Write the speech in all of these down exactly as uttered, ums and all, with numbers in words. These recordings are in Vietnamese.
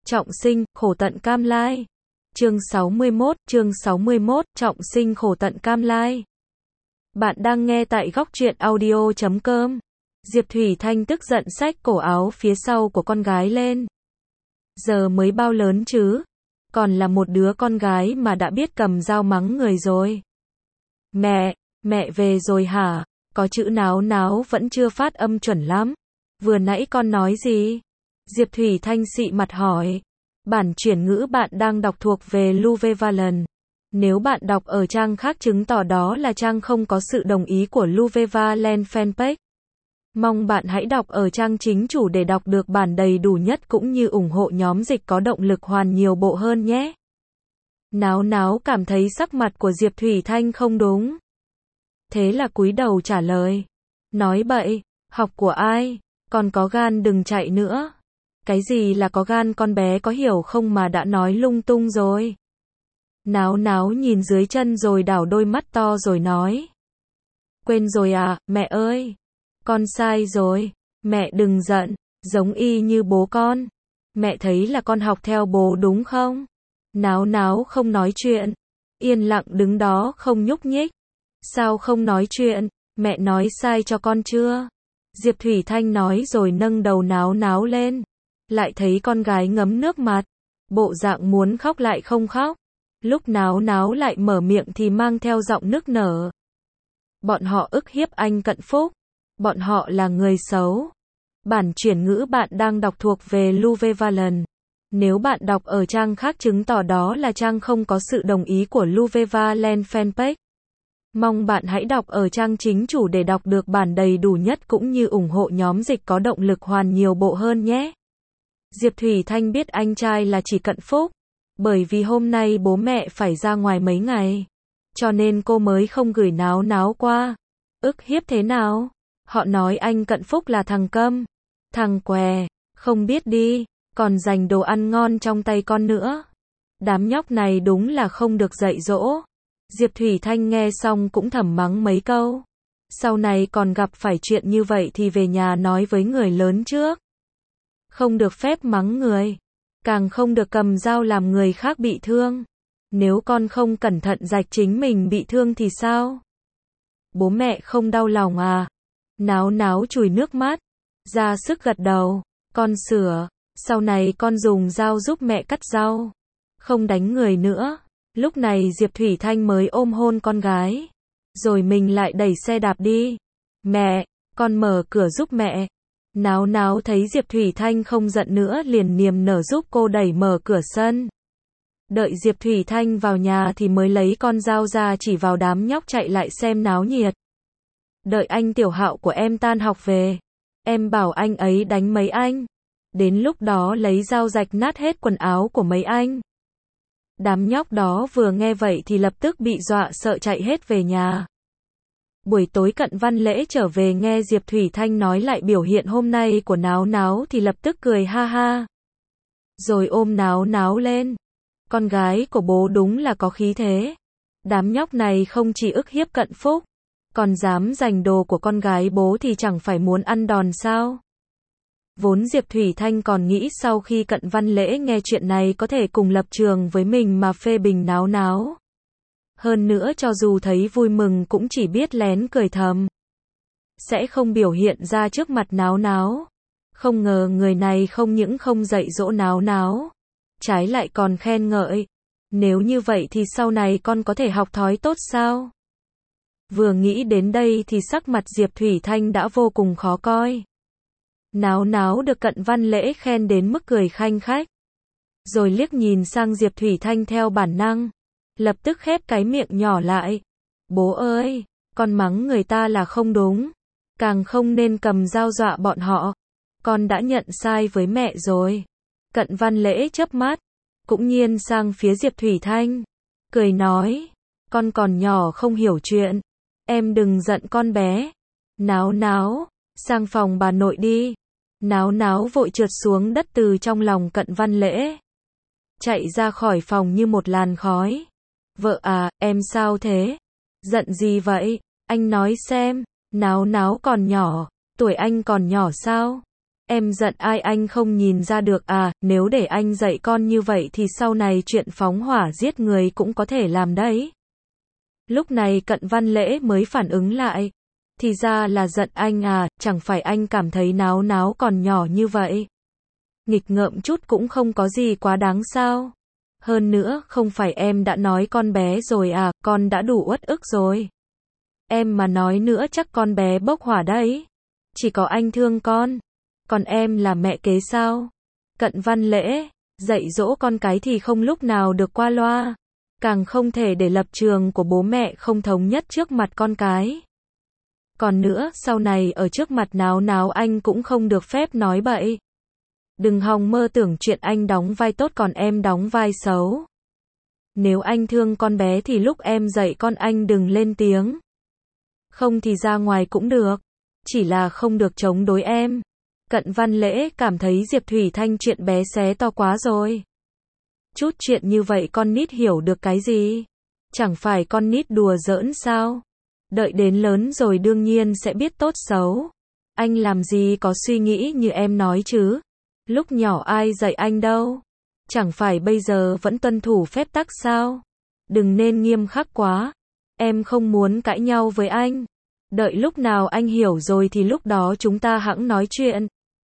Trọng sinh, khổ tận cam lai. Chương sáu mươi mốt, chương sáu mươi mốt, trọng sinh khổ tận cam lai. Bạn đang nghe tại góc truyện audio chấm com. Diệp Thủy Thanh tức giận xách cổ áo phía sau của con gái lên. Giờ mới bao lớn chứ? Còn là một đứa con gái mà đã biết cầm dao mắng người rồi. Mẹ, mẹ về rồi hả? Có chữ náo náo vẫn chưa phát âm chuẩn lắm. Vừa nãy con nói gì? Diệp Thủy Thanh xị mặt hỏi. Bản chuyển ngữ bạn đang đọc thuộc về Luvevalent. Nếu bạn đọc ở trang khác chứng tỏ đó là trang không có sự đồng ý của Luvevalent fanpage. Mong bạn hãy đọc ở trang chính chủ để đọc được bản đầy đủ nhất cũng như ủng hộ nhóm dịch có động lực hoàn nhiều bộ hơn nhé. Náo náo cảm thấy sắc mặt của Diệp Thủy Thanh không đúng. Thế là cúi đầu trả lời. Nói bậy, học của ai? Còn có gan đừng chạy nữa. Cái gì là có gan, con bé có hiểu không mà đã nói lung tung rồi. Náo náo nhìn dưới chân rồi đảo đôi mắt to rồi nói. Quên rồi à, mẹ ơi. Con sai rồi. Mẹ đừng giận, giống y như bố con. Mẹ thấy là con học theo bố đúng không? Náo náo không nói chuyện. Yên lặng đứng đó không nhúc nhích. Sao không nói chuyện? Mẹ nói sai cho con chưa? Diệp Thủy Thanh nói rồi nâng đầu náo náo lên. Lại thấy con gái ngấm nước mặt. Bộ dạng muốn khóc lại không khóc. Lúc náo náo lại mở miệng thì mang theo giọng nức nở. Bọn họ ức hiếp anh Cận Phúc. Bọn họ là người xấu. Bản chuyển ngữ bạn đang đọc thuộc về Luvevalent. Nếu bạn đọc ở trang khác chứng tỏ đó là trang không có sự đồng ý của Luvevalent fanpage. Mong bạn hãy đọc ở trang chính chủ để đọc được bản đầy đủ nhất cũng như ủng hộ nhóm dịch có động lực hoàn nhiều bộ hơn nhé. Diệp Thủy Thanh biết anh trai là chỉ Cận Phúc. Bởi vì hôm nay bố mẹ phải ra ngoài mấy ngày. Cho nên cô mới không gửi náo náo qua. Ức hiếp thế nào? Họ nói anh Cận Phúc là thằng câm. Thằng què. Không biết đi. Còn giành đồ ăn ngon trong tay con nữa. Đám nhóc này đúng là không được dạy dỗ. Diệp Thủy Thanh nghe xong cũng thầm mắng mấy câu. Sau này còn gặp phải chuyện như vậy thì về nhà nói với người lớn trước. Không được phép mắng người. Càng không được cầm dao làm người khác bị thương. Nếu con không cẩn thận rạch chính mình bị thương thì sao? Bố mẹ không đau lòng à? Náo náo chùi nước mắt. Ra sức gật đầu. Con sửa. Sau này con dùng dao giúp mẹ cắt rau. Không đánh người nữa. Lúc này Diệp Thủy Thanh mới ôm hôn con gái. Rồi mình lại đẩy xe đạp đi. Mẹ, con mở cửa giúp mẹ. Náo náo thấy Diệp Thủy Thanh không giận nữa liền niềm nở giúp cô đẩy mở cửa sân. Đợi Diệp Thủy Thanh vào nhà thì mới lấy con dao ra chỉ vào đám nhóc chạy lại xem náo nhiệt. Đợi anh Tiểu Hạo của em tan học về. Em bảo anh ấy đánh mấy anh. Đến lúc đó lấy dao rạch nát hết quần áo của mấy anh. Đám nhóc đó vừa nghe vậy thì lập tức bị dọa sợ chạy hết về nhà. Buổi tối Cận Văn Lễ trở về nghe Diệp Thủy Thanh nói lại biểu hiện hôm nay của náo náo thì lập tức cười ha ha. Rồi ôm náo náo lên. Con gái của bố đúng là có khí thế. Đám nhóc này không chỉ ức hiếp Cận Phúc, còn dám giành đồ của con gái bố thì chẳng phải muốn ăn đòn sao? Vốn Diệp Thủy Thanh còn nghĩ sau khi Cận Văn Lễ nghe chuyện này có thể cùng lập trường với mình mà phê bình náo náo. Hơn nữa cho dù thấy vui mừng cũng chỉ biết lén cười thầm. Sẽ không biểu hiện ra trước mặt náo náo. Không ngờ người này không những không dạy dỗ náo náo. Trái lại còn khen ngợi. Nếu như vậy thì sau này con có thể học thói tốt sao? Vừa nghĩ đến đây thì sắc mặt Diệp Thủy Thanh đã vô cùng khó coi. Náo náo được Cận Văn Lễ khen đến mức cười khanh khách. Rồi liếc nhìn sang Diệp Thủy Thanh theo bản năng. Lập tức khép cái miệng nhỏ lại. Bố ơi, con mắng người ta là không đúng. Càng không nên cầm dao dọa bọn họ. Con đã nhận sai với mẹ rồi. Cận Văn Lễ chớp mắt. Cũng nhiên sang phía Diệp Thủy Thanh. Cười nói. Con còn nhỏ không hiểu chuyện. Em đừng giận con bé. Náo náo. Sang phòng bà nội đi. Náo náo vội trượt xuống đất từ trong lòng Cận Văn Lễ. Chạy ra khỏi phòng như một làn khói. Vợ à, em sao thế? Giận gì vậy? Anh nói xem. Náo náo còn nhỏ. Tuổi anh còn nhỏ sao? Em giận ai anh không nhìn ra được à, nếu để anh dạy con như vậy thì sau này chuyện phóng hỏa giết người cũng có thể làm đấy. Lúc này Cận Văn Lễ mới phản ứng lại. Thì ra là giận anh à, chẳng phải anh cảm thấy náo náo còn nhỏ như vậy. Nghịch ngợm chút cũng không có gì quá đáng sao. Hơn nữa, không phải em đã nói con bé rồi à, con đã đủ uất ức rồi. Em mà nói nữa chắc con bé bốc hỏa đấy. Chỉ có anh thương con. Còn em là mẹ kế sao? Cận Văn Lễ, dạy dỗ con cái thì không lúc nào được qua loa. Càng không thể để lập trường của bố mẹ không thống nhất trước mặt con cái. Còn nữa, sau này ở trước mặt náo náo anh cũng không được phép nói bậy. Đừng hòng mơ tưởng chuyện anh đóng vai tốt còn em đóng vai xấu. Nếu anh thương con bé thì lúc em dạy con anh đừng lên tiếng. Không thì ra ngoài cũng được. Chỉ là không được chống đối em. Cận Văn Lễ cảm thấy Diệp Thủy Thanh chuyện bé xé to quá rồi. Chút chuyện như vậy con nít hiểu được cái gì? Chẳng phải con nít đùa giỡn sao? Đợi đến lớn rồi đương nhiên sẽ biết tốt xấu. Anh làm gì có suy nghĩ như em nói chứ? Lúc nhỏ ai dạy anh đâu? Chẳng phải bây giờ vẫn tuân thủ phép tắc sao? Đừng nên nghiêm khắc quá. Em không muốn cãi nhau với anh. Đợi lúc nào anh hiểu rồi thì lúc đó chúng ta hẵng nói chuyện.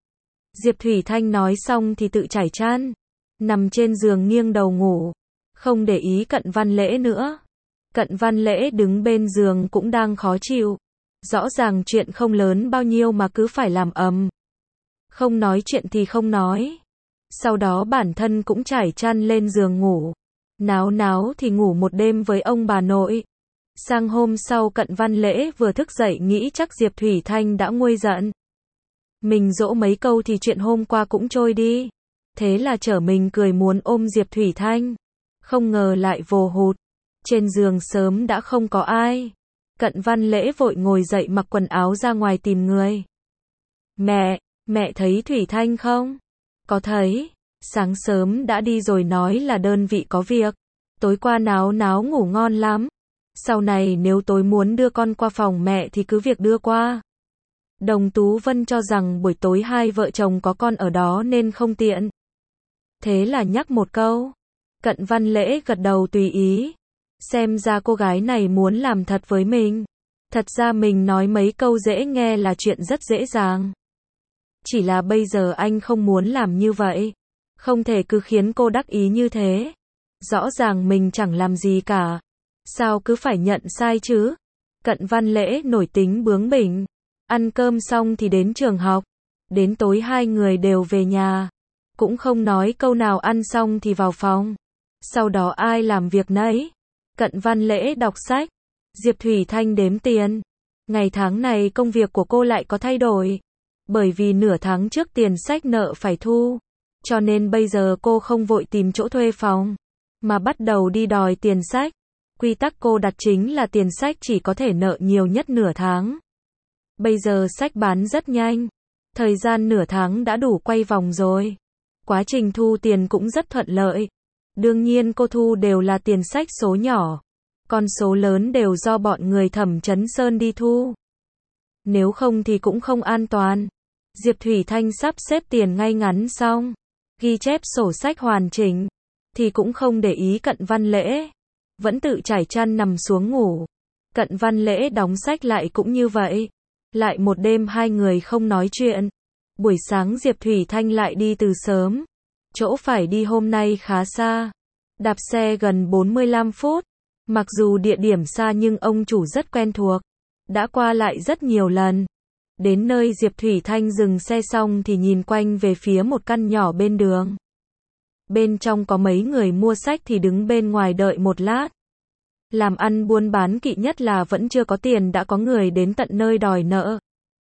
Diệp Thủy Thanh nói xong thì tự trải chăn. Nằm trên giường nghiêng đầu ngủ. Không để ý Cận Văn Lễ nữa. Cận Văn Lễ đứng bên giường cũng đang khó chịu. Rõ ràng chuyện không lớn bao nhiêu mà cứ phải làm ầm. Không nói chuyện thì không nói. Sau đó bản thân cũng trải chăn lên giường ngủ. Náo náo thì ngủ một đêm với ông bà nội. Sang hôm sau Cận Văn Lễ vừa thức dậy nghĩ chắc Diệp Thủy Thanh đã nguôi giận. Mình dỗ mấy câu thì chuyện hôm qua cũng trôi đi. Thế là trở mình cười muốn ôm Diệp Thủy Thanh. Không ngờ lại vồ hụt. Trên giường sớm đã không có ai. Cận Văn Lễ vội ngồi dậy mặc quần áo ra ngoài tìm người. Mẹ, mẹ thấy Thủy Thanh không? Có thấy. Sáng sớm đã đi rồi nói là đơn vị có việc. Tối qua náo náo ngủ ngon lắm. Sau này nếu tối muốn đưa con qua phòng mẹ thì cứ việc đưa qua. Đồng Tú Vân cho rằng buổi tối hai vợ chồng có con ở đó nên không tiện. Thế là nhắc một câu. Cận Văn Lễ gật đầu tùy ý. Xem ra cô gái này muốn làm thật với mình. Thật ra mình nói mấy câu dễ nghe là chuyện rất dễ dàng. Chỉ là bây giờ anh không muốn làm như vậy. Không thể cứ khiến cô đắc ý như thế. Rõ ràng mình chẳng làm gì cả. Sao cứ phải nhận sai chứ? Cận Văn Lễ nổi tính bướng bỉnh. Ăn cơm xong thì đến trường học. Đến tối hai người đều về nhà. Cũng không nói câu nào ăn xong thì vào phòng. Sau đó ai làm việc nấy. Cận Văn Lễ đọc sách. Diệp Thủy Thanh đếm tiền. Ngày tháng này công việc của cô lại có thay đổi. Bởi vì nửa tháng trước tiền sách nợ phải thu. Cho nên bây giờ cô không vội tìm chỗ thuê phòng. Mà bắt đầu đi đòi tiền sách. Quy tắc cô đặt chính là tiền sách chỉ có thể nợ nhiều nhất nửa tháng. Bây giờ sách bán rất nhanh. Thời gian nửa tháng đã đủ quay vòng rồi. Quá trình thu tiền cũng rất thuận lợi. Đương nhiên cô thu đều là tiền sách số nhỏ. Con số lớn đều do bọn người Thẩm Chấn Sơn đi thu. Nếu không thì cũng không an toàn. Diệp Thủy Thanh sắp xếp tiền ngay ngắn xong. Ghi chép sổ sách hoàn chỉnh. Thì cũng không để ý Cận Văn Lễ. Vẫn tự trải chăn nằm xuống ngủ. Cận Văn Lễ đóng sách lại cũng như vậy. Lại một đêm hai người không nói chuyện. Buổi sáng Diệp Thủy Thanh lại đi từ sớm. Chỗ phải đi hôm nay khá xa. Đạp xe gần bốn mươi lăm phút. Mặc dù địa điểm xa nhưng ông chủ rất quen thuộc. Đã qua lại rất nhiều lần. Đến nơi Diệp Thủy Thanh dừng xe xong thì nhìn quanh về phía một căn nhỏ bên đường. Bên trong có mấy người mua sách thì đứng bên ngoài đợi một lát. Làm ăn buôn bán kỵ nhất là vẫn chưa có tiền đã có người đến tận nơi đòi nợ.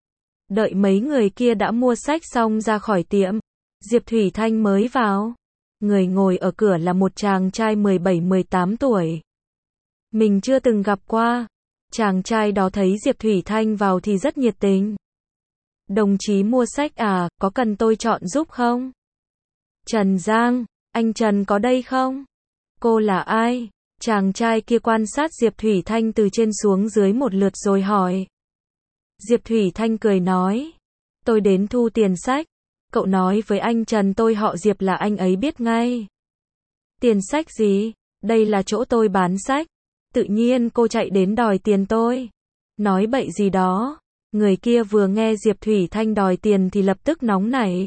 Đợi mấy người kia đã mua sách xong ra khỏi tiệm. Diệp Thủy Thanh mới vào. Người ngồi ở cửa là một chàng trai mười bảy mười tám tuổi. Mình chưa từng gặp qua. Chàng trai đó thấy Diệp Thủy Thanh vào thì rất nhiệt tình. Đồng chí mua sách à, có cần tôi chọn giúp không? Trần Giang, anh Trần có đây không? Cô là ai? Chàng trai kia quan sát Diệp Thủy Thanh từ trên xuống dưới một lượt rồi hỏi. Diệp Thủy Thanh cười nói. Tôi đến thu tiền sách. Cậu nói với anh Trần tôi họ Diệp là anh ấy biết ngay. Tiền sách gì? Đây là chỗ tôi bán sách. Tự nhiên cô chạy đến đòi tiền tôi. Nói bậy gì đó. Người kia vừa nghe Diệp Thủy Thanh đòi tiền thì lập tức nóng nảy.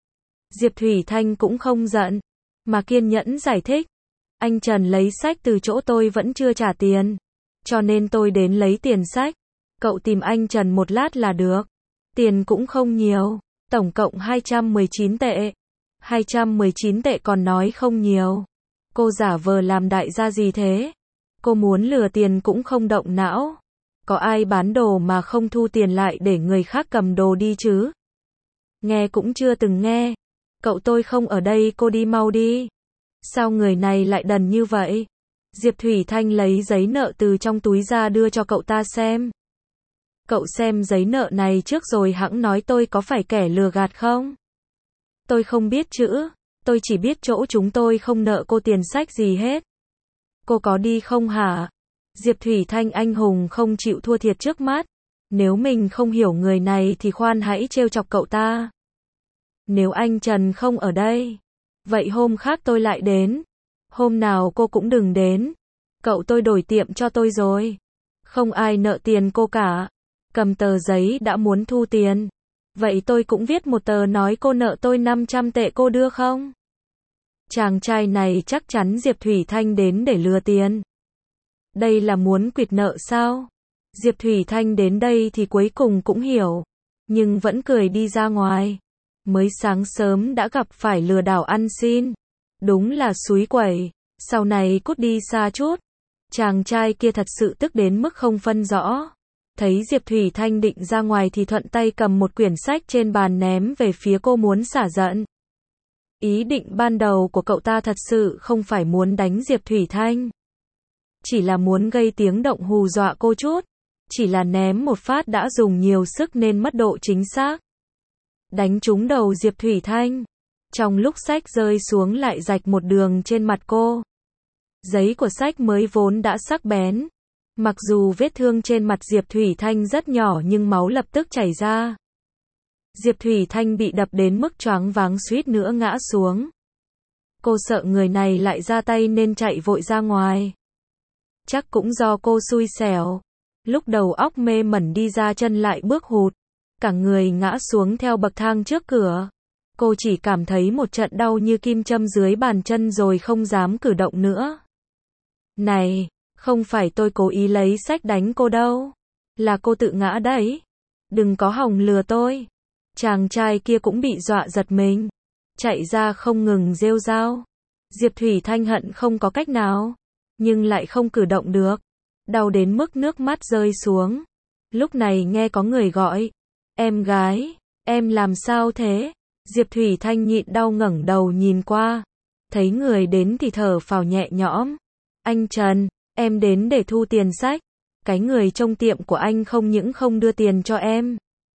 Diệp Thủy Thanh cũng không giận, mà kiên nhẫn giải thích. Anh Trần lấy sách từ chỗ tôi vẫn chưa trả tiền. Cho nên tôi đến lấy tiền sách. Cậu tìm anh Trần một lát là được. Tiền cũng không nhiều. Tổng cộng hai trăm mười chín tệ. hai trăm mười chín tệ còn nói không nhiều. Cô giả vờ làm đại gia gì thế? Cô muốn lừa tiền cũng không động não. Có ai bán đồ mà không thu tiền lại để người khác cầm đồ đi chứ? Nghe cũng chưa từng nghe. Cậu tôi không ở đây, cô đi mau đi. Sao người này lại đần như vậy? Diệp Thủy Thanh lấy giấy nợ từ trong túi ra đưa cho cậu ta xem. Cậu xem giấy nợ này trước rồi hẵng nói tôi có phải kẻ lừa gạt không? Tôi không biết chữ. Tôi chỉ biết chỗ chúng tôi không nợ cô tiền sách gì hết. Cô có đi không hả? Diệp Thủy Thanh anh hùng không chịu thua thiệt trước mắt. Nếu mình không hiểu người này thì khoan hãy trêu chọc cậu ta. Nếu anh Trần không ở đây, vậy hôm khác tôi lại đến. Hôm nào cô cũng đừng đến. Cậu tôi đổi tiệm cho tôi rồi. Không ai nợ tiền cô cả. Cầm tờ giấy đã muốn thu tiền. Vậy tôi cũng viết một tờ nói cô nợ tôi năm trăm tệ, cô đưa không? Chàng trai này chắc chắn Diệp Thủy Thanh đến để lừa tiền. Đây là muốn quỵt nợ sao? Diệp Thủy Thanh đến đây thì cuối cùng cũng hiểu. Nhưng vẫn cười đi ra ngoài. Mới sáng sớm đã gặp phải lừa đảo ăn xin. Đúng là xúi quẩy. Sau này cút đi xa chút. Chàng trai kia thật sự tức đến mức không phân rõ. Thấy Diệp Thủy Thanh định ra ngoài thì thuận tay cầm một quyển sách trên bàn ném về phía cô muốn xả giận. Ý định ban đầu của cậu ta thật sự không phải muốn đánh Diệp Thủy Thanh. Chỉ là muốn gây tiếng động hù dọa cô chút. Chỉ là ném một phát đã dùng nhiều sức nên mất độ chính xác. Đánh trúng đầu Diệp Thủy Thanh. Trong lúc sách rơi xuống lại rạch một đường trên mặt cô. Giấy của sách mới vốn đã sắc bén. Mặc dù vết thương trên mặt Diệp Thủy Thanh rất nhỏ nhưng máu lập tức chảy ra. Diệp Thủy Thanh bị đập đến mức choáng váng suýt nữa ngã xuống. Cô sợ người này lại ra tay nên chạy vội ra ngoài. Chắc cũng do cô xui xẻo. Lúc đầu óc mê mẩn đi ra chân lại bước hụt. Cả người ngã xuống theo bậc thang trước cửa. Cô chỉ cảm thấy một trận đau như kim châm dưới bàn chân rồi không dám cử động nữa. Này, không phải tôi cố ý lấy sách đánh cô đâu. Là cô tự ngã đấy. Đừng có hòng lừa tôi. Chàng trai kia cũng bị dọa giật mình. Chạy ra không ngừng rêu rao. Diệp Thủy Thanh hận không có cách nào. Nhưng lại không cử động được. Đau đến mức nước mắt rơi xuống. Lúc này nghe có người gọi. Em gái, em làm sao thế? Diệp Thủy Thanh nhịn đau ngẩng đầu nhìn qua. Thấy người đến thì thở phào nhẹ nhõm. Anh Trần, em đến để thu tiền sách. Cái người trong tiệm của anh không những không đưa tiền cho em,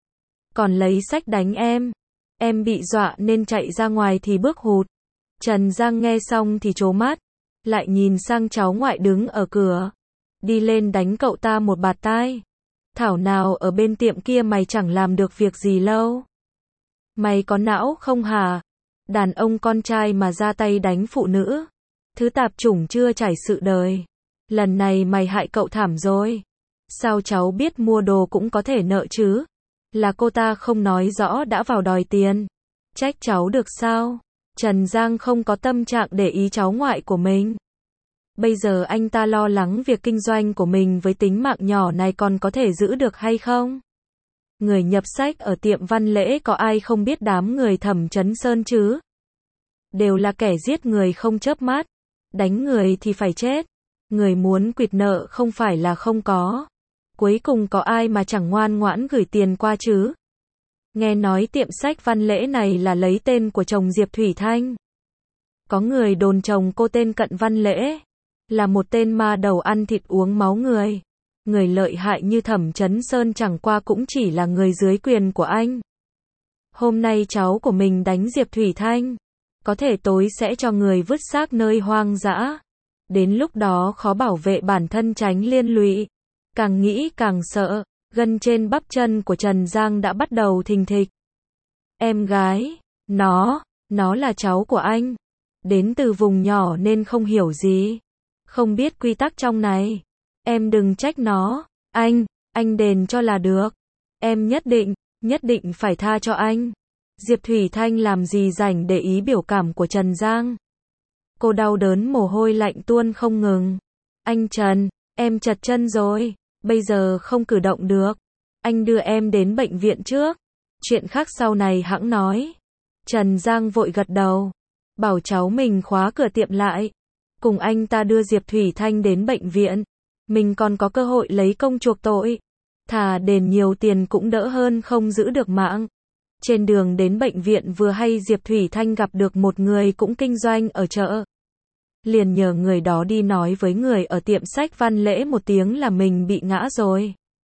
còn lấy sách đánh em. Em bị dọa nên chạy ra ngoài thì bước hụt. Trần Giang nghe xong thì trố mắt. Lại nhìn sang cháu ngoại đứng ở cửa. Đi lên đánh cậu ta một bạt tai. Thảo nào ở bên tiệm kia mày chẳng làm được việc gì lâu. Mày có não không hả? Đàn ông con trai mà ra tay đánh phụ nữ. Thứ tạp chủng chưa trải sự đời. Lần này mày hại cậu thảm rồi. Sao cháu biết mua đồ cũng có thể nợ chứ? Là cô ta không nói rõ đã vào đòi tiền. Trách cháu được sao? Trần Giang không có tâm trạng để ý cháu ngoại của mình. Bây giờ anh ta lo lắng việc kinh doanh của mình với tính mạng nhỏ này còn có thể giữ được hay không? Người nhập sách ở tiệm Văn Lễ có ai không biết đám người Thẩm Chấn Sơn chứ? Đều là kẻ giết người không chớp mắt. Đánh người thì phải chết. Người muốn quỵt nợ không phải là không có. Cuối cùng có ai mà chẳng ngoan ngoãn gửi tiền qua chứ? Nghe nói tiệm sách Văn Lễ này là lấy tên của chồng Diệp Thủy Thanh. Có người đồn chồng cô tên Cận Văn Lễ. Là một tên ma đầu ăn thịt uống máu người. Người lợi hại như Thẩm Chấn Sơn chẳng qua cũng chỉ là người dưới quyền của anh. Hôm nay cháu của mình đánh Diệp Thủy Thanh. Có thể tối sẽ cho người vứt xác nơi hoang dã. Đến lúc đó khó bảo vệ bản thân tránh liên lụy. Càng nghĩ càng sợ. Gân trên bắp chân của Trần Giang đã bắt đầu thình thịch. Em gái, Nó, nó là cháu của anh. Đến từ vùng nhỏ nên không hiểu gì. Không biết quy tắc trong này. Em đừng trách nó. Anh, anh đền cho là được. Em nhất định, nhất định phải tha cho anh. Diệp Thủy Thanh làm gì rảnh để ý biểu cảm của Trần Giang. Cô đau đớn mồ hôi lạnh tuôn không ngừng. Anh Trần, em chật chân rồi. Bây giờ không cử động được. Anh đưa em đến bệnh viện trước. Chuyện khác sau này hẵng nói. Trần Giang vội gật đầu. Bảo cháu mình khóa cửa tiệm lại. Cùng anh ta đưa Diệp Thủy Thanh đến bệnh viện. Mình còn có cơ hội lấy công chuộc tội. Thà đền nhiều tiền cũng đỡ hơn không giữ được mạng. Trên đường đến bệnh viện vừa hay Diệp Thủy Thanh gặp được một người cũng kinh doanh ở chợ. Liền nhờ người đó đi nói với người ở tiệm sách Văn Lễ một tiếng là mình bị ngã rồi.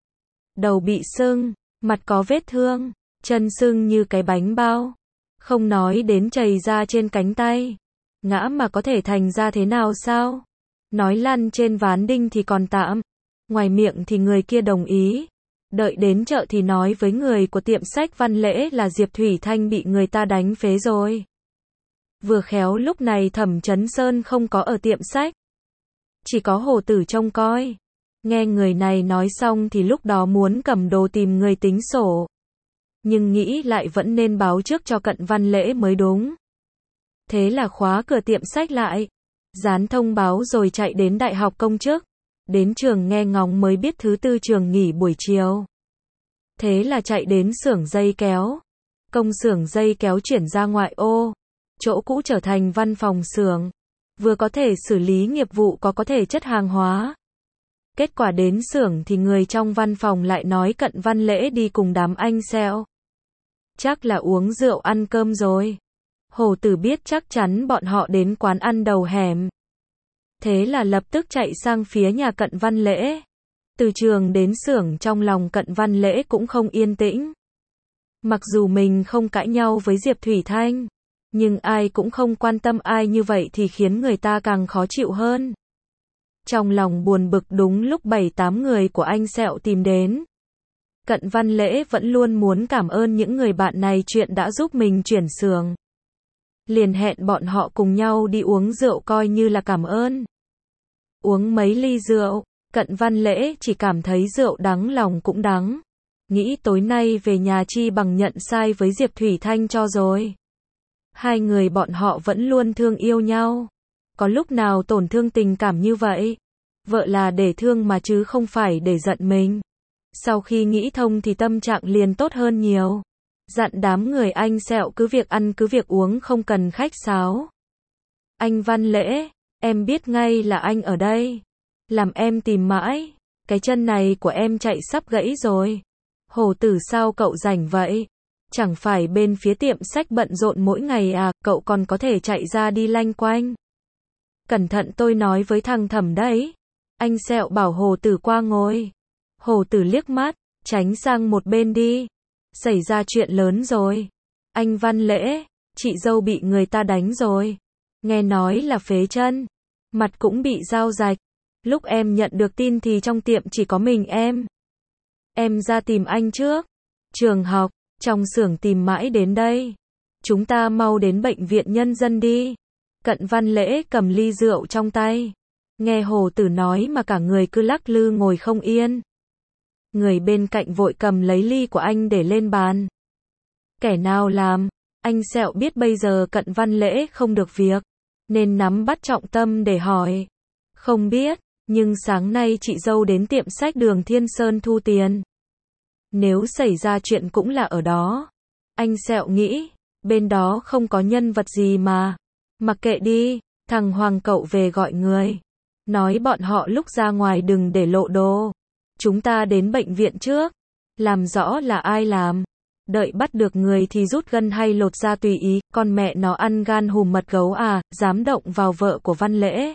Đầu bị sưng, mặt có vết thương, chân sưng như cái bánh bao. Không nói đến chày da trên cánh tay. Ngã mà có thể thành ra thế nào sao? Nói lăn trên ván đinh thì còn tạm. Ngoài miệng thì người kia đồng ý. Đợi đến chợ thì nói với người của tiệm sách Văn Lễ là Diệp Thủy Thanh bị người ta đánh phế rồi. Vừa khéo lúc này Thẩm Chấn Sơn không có ở tiệm sách. Chỉ có Hồ Tử trông coi. Nghe người này nói xong thì lúc đó muốn cầm đồ tìm người tính sổ. Nhưng nghĩ lại vẫn nên báo trước cho Cận Văn Lễ mới đúng. Thế là khóa cửa tiệm sách lại. Dán thông báo rồi chạy đến Đại học Công chức. Đến trường nghe ngóng mới biết thứ tư trường nghỉ buổi chiều. Thế là chạy đến xưởng dây kéo. Công xưởng dây kéo chuyển ra ngoại ô. Chỗ cũ trở thành văn phòng xưởng. Vừa có thể xử lý nghiệp vụ có có thể chất hàng hóa. Kết quả đến xưởng thì người trong văn phòng lại nói Cận Văn Lễ đi cùng đám anh sẹo. Chắc là uống rượu ăn cơm rồi. Hồ Tử biết chắc chắn bọn họ đến quán ăn đầu hẻm. Thế là lập tức chạy sang phía nhà Cận Văn Lễ. Từ trường đến xưởng trong lòng Cận Văn Lễ cũng không yên tĩnh. Mặc dù mình không cãi nhau với Diệp Thủy Thanh, nhưng ai cũng không quan tâm ai như vậy thì khiến người ta càng khó chịu hơn. Trong lòng buồn bực đúng lúc bảy tám người của anh sẹo tìm đến. Cận Văn Lễ vẫn luôn muốn cảm ơn những người bạn này chuyện đã giúp mình chuyển xưởng. Liền hẹn bọn họ cùng nhau đi uống rượu coi như là cảm ơn. Uống mấy ly rượu, Cận Văn Lễ chỉ cảm thấy rượu đắng lòng cũng đắng. Nghĩ tối nay về nhà chi bằng nhận sai với Diệp Thủy Thanh cho rồi. Hai người bọn họ vẫn luôn thương yêu nhau. Có lúc nào tổn thương tình cảm như vậy? Vợ là để thương mà chứ không phải để giận mình. Sau khi nghĩ thông thì tâm trạng liền tốt hơn nhiều. Dặn đám người anh sẹo cứ việc ăn cứ việc uống không cần khách sáo. Anh Văn Lễ, em biết ngay là anh ở đây. Làm em tìm mãi. Cái chân này của em chạy sắp gãy rồi. Hồ Tử sao cậu rảnh vậy? Chẳng phải bên phía tiệm sách bận rộn mỗi ngày à, cậu còn có thể chạy ra đi lanh quanh. Cẩn thận tôi nói với thằng Thẩm đấy. Anh sẹo bảo Hồ Tử qua ngồi. Hồ Tử liếc mắt, tránh sang một bên đi. Xảy ra chuyện lớn rồi. Anh Văn Lễ, chị dâu bị người ta đánh rồi. Nghe nói là phế chân. Mặt cũng bị dao rạch. Lúc em nhận được tin thì trong tiệm chỉ có mình em. Em ra tìm anh trước. Trường học, trong xưởng tìm mãi đến đây. Chúng ta mau đến bệnh viện nhân dân đi. Cận Văn Lễ cầm ly rượu trong tay. Nghe Hồ Tử nói mà cả người cứ lắc lư ngồi không yên. Người bên cạnh vội cầm lấy ly của anh để lên bàn. Kẻ nào làm? Anh sẹo biết bây giờ Cận Văn Lễ không được việc. Nên nắm bắt trọng tâm để hỏi. Không biết, nhưng sáng nay chị dâu đến tiệm sách đường Thiên Sơn thu tiền. Nếu xảy ra chuyện cũng là ở đó. Anh sẹo nghĩ, bên đó không có nhân vật gì mà. Mặc kệ đi, thằng Hoàng cậu về gọi người. Nói bọn họ lúc ra ngoài đừng để lộ đồ. Chúng ta đến bệnh viện trước. Làm rõ là ai làm. Đợi bắt được người thì rút gân hay lột ra tùy ý. Con mẹ nó ăn gan hùm mật gấu à, dám động vào vợ của Văn Lễ.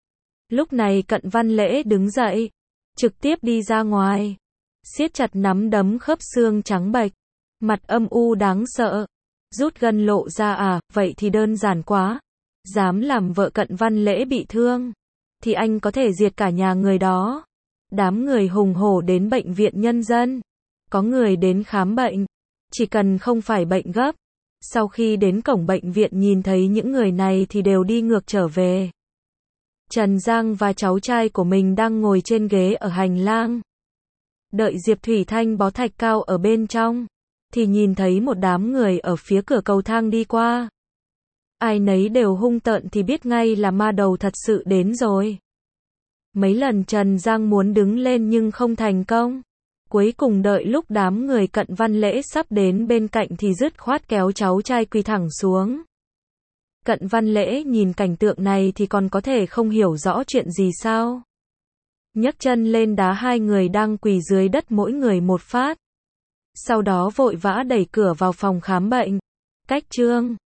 Lúc này Cận Văn Lễ đứng dậy. Trực tiếp đi ra ngoài. Siết chặt nắm đấm khớp xương trắng bệch. Mặt âm u đáng sợ. Rút gân lộ ra à, vậy thì đơn giản quá. Dám làm vợ Cận Văn Lễ bị thương. Thì anh có thể diệt cả nhà người đó. Đám người hùng hổ đến bệnh viện nhân dân. Có người đến khám bệnh. Chỉ cần không phải bệnh gấp. Sau khi đến cổng bệnh viện nhìn thấy những người này thì đều đi ngược trở về. Trần Giang và cháu trai của mình đang ngồi trên ghế ở hành lang. Đợi Diệp Thủy Thanh bó thạch cao ở bên trong, thì nhìn thấy một đám người ở phía cửa cầu thang đi qua. Ai nấy đều hung tợn thì biết ngay là ma đầu thật sự đến rồi. Mấy lần Trần Giang muốn đứng lên nhưng không thành công. Cuối cùng đợi lúc đám người Cận Văn Lễ sắp đến bên cạnh thì dứt khoát kéo cháu trai quỳ thẳng xuống. Cận Văn Lễ nhìn cảnh tượng này thì còn có thể không hiểu rõ chuyện gì sao. Nhấc chân lên đá hai người đang quỳ dưới đất mỗi người một phát. Sau đó vội vã đẩy cửa vào phòng khám bệnh. Cách chương